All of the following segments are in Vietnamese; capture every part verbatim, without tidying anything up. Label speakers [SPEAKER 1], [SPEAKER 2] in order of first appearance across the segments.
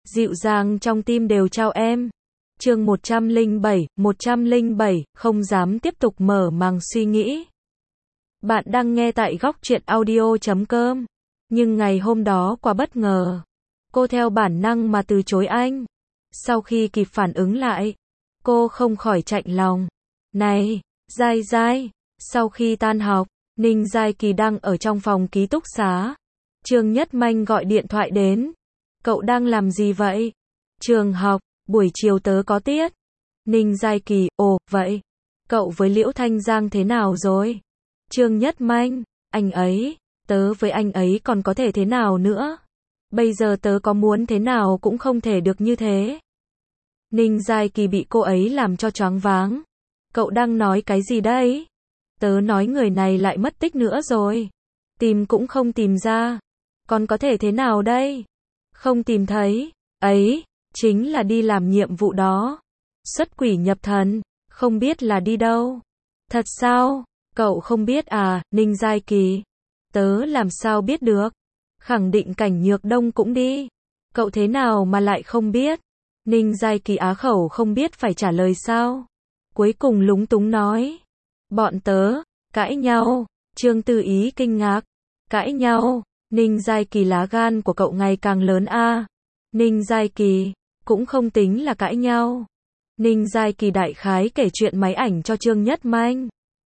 [SPEAKER 1] dịu dàng trong tim đều chào em. Chương một trăm lẻ bảy, một trăm lẻ bảy, không dám tiếp tục mở màng suy nghĩ. Bạn đang nghe tại góc truyện audio chấm com. Nhưng ngày hôm đó quá bất ngờ. Cô theo bản năng mà từ chối anh. Sau khi kịp phản ứng lại, cô không khỏi chạnh lòng. Này, Giai Giai. Sau khi tan học, Ninh Giai Kỳ đang ở trong phòng ký túc xá. Trương Nhất Manh gọi điện thoại đến. Cậu đang làm gì vậy? Trường học, buổi chiều tớ có tiết. Ninh Giai Kỳ, ồ, vậy. Cậu với Liễu Thanh Giang thế nào rồi? Trương Nhất Manh, anh ấy, tớ với anh ấy còn có thể thế nào nữa? Bây giờ tớ có muốn thế nào cũng không thể được như thế. Ninh Giai Kỳ bị cô ấy làm cho choáng váng. Cậu đang nói cái gì đấy? Tớ nói người này lại mất tích nữa rồi. Tìm cũng không tìm ra. Còn có thể thế nào đây? Không tìm thấy. Ấy, chính là đi làm nhiệm vụ đó. Xuất quỷ nhập thần, không biết là đi đâu. Thật sao? Cậu không biết à, Ninh Giai Kỳ? Tớ làm sao biết được? Khẳng định Cảnh Nhược Đông cũng đi. Cậu thế nào mà lại không biết? Ninh Giai Kỳ á khẩu không biết phải trả lời sao. Cuối cùng lúng túng nói. Bọn tớ, cãi nhau. Trương Tư Ý kinh ngạc. Cãi nhau? Ninh Giai Kỳ lá gan của cậu ngày càng lớn a. À. Ninh Giai Kỳ, cũng không tính là cãi nhau. Ninh Giai Kỳ đại khái kể chuyện máy ảnh cho Trương Nhất Manh.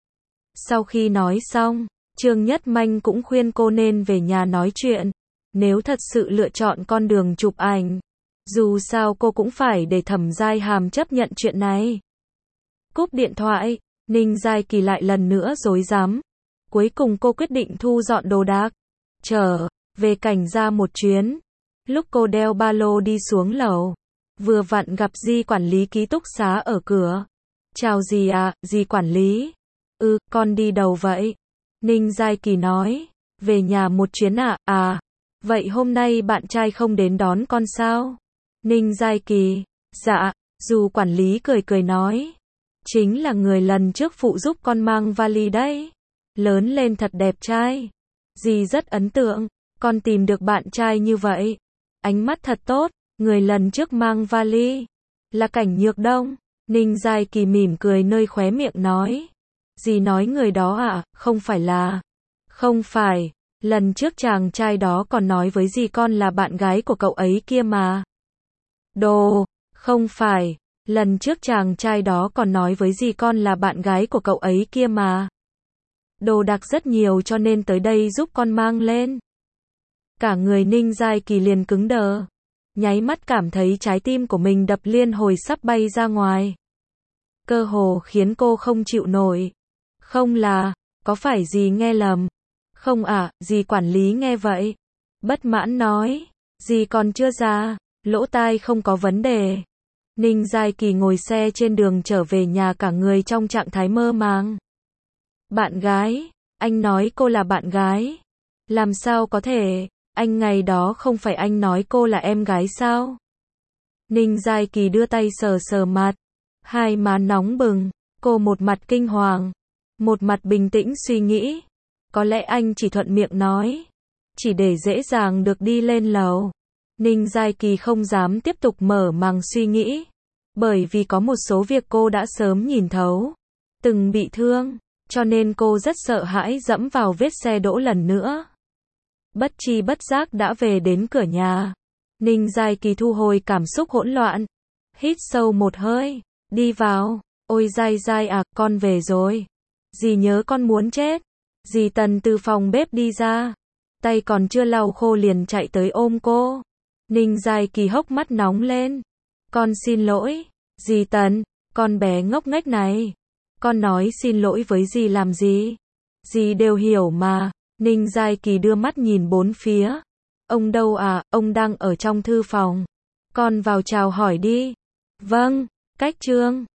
[SPEAKER 1] Sau khi nói xong, Trương Nhất Manh cũng khuyên cô nên về nhà nói chuyện. Nếu thật sự lựa chọn con đường chụp ảnh, dù sao cô cũng phải để Thẩm Giai Hàm chấp nhận chuyện này. Cúp điện thoại, Ninh Giai Kỳ lại lần nữa rối rắm. Cuối cùng cô quyết định thu dọn đồ đạc, trở về Cảnh gia một chuyến. Lúc cô đeo ba lô đi xuống lầu, vừa vặn gặp Di quản lý ký túc xá ở cửa. Chào dì à, Di quản lý. Ừ, con đi đâu vậy? Ninh Giai Kỳ nói. Về nhà một chuyến ạ, à? à, vậy hôm nay bạn trai không đến đón con sao? Ninh Giai Kỳ, dạ, dù quản lý cười cười nói. Chính là người lần trước phụ giúp con mang vali đấy. Lớn lên thật đẹp trai. Dì rất ấn tượng, con tìm được bạn trai như vậy. Ánh mắt thật tốt, người lần trước mang vali. Là Cảnh Nhược Đông. Ninh Giai Kỳ mỉm cười nơi khóe miệng nói. Dì nói người đó à, không phải là. Không phải, lần trước chàng trai đó còn nói với dì con là bạn gái của cậu ấy kia mà. Đồ, không phải, lần trước chàng trai đó còn nói với dì con là bạn gái của cậu ấy kia mà. Đồ đạc rất nhiều cho nên tới đây giúp con mang lên. Cả người Ninh Giai Kỳ liền cứng đờ. Nháy mắt cảm thấy trái tim của mình đập liên hồi sắp bay ra ngoài. Cơ hồ khiến cô không chịu nổi. Không là, có phải dì nghe lầm? Không ạ, à, dì quản lý nghe vậy. Bất mãn nói, dì còn chưa già, lỗ tai không có vấn đề. Ninh Giai Kỳ ngồi xe trên đường trở về nhà cả người trong trạng thái mơ màng. Bạn gái, anh nói cô là bạn gái. Làm sao có thể, anh ngày đó không phải anh nói cô là em gái sao? Ninh Giai Kỳ đưa tay sờ sờ mặt. Hai má nóng bừng, cô một mặt kinh hoàng, một mặt bình tĩnh suy nghĩ. Có lẽ anh chỉ thuận miệng nói, chỉ để dễ dàng được đi lên lầu. Ninh Giai Kỳ không dám tiếp tục mở màng suy nghĩ, bởi vì có một số việc cô đã sớm nhìn thấu. Từng bị thương, cho nên cô rất sợ hãi dẫm vào vết xe đỗ lần nữa. Bất tri bất giác đã về đến cửa nhà. Ninh Giai Kỳ thu hồi cảm xúc hỗn loạn, hít sâu một hơi, đi vào. Ôi Giai Giai à, con về rồi. Dì nhớ con muốn chết. Dì Tần từ phòng bếp đi ra, tay còn chưa lau khô liền chạy tới ôm cô. Ninh Giai Kỳ hốc mắt nóng lên. Con xin lỗi, dì Tần, con bé ngốc nghếch này. Con nói xin lỗi với dì làm gì? Dì đều hiểu mà. Ninh Giai Kỳ đưa mắt nhìn bốn phía. Ông đâu à, ông đang ở trong thư phòng. Con vào chào hỏi đi. Vâng, cách Trương.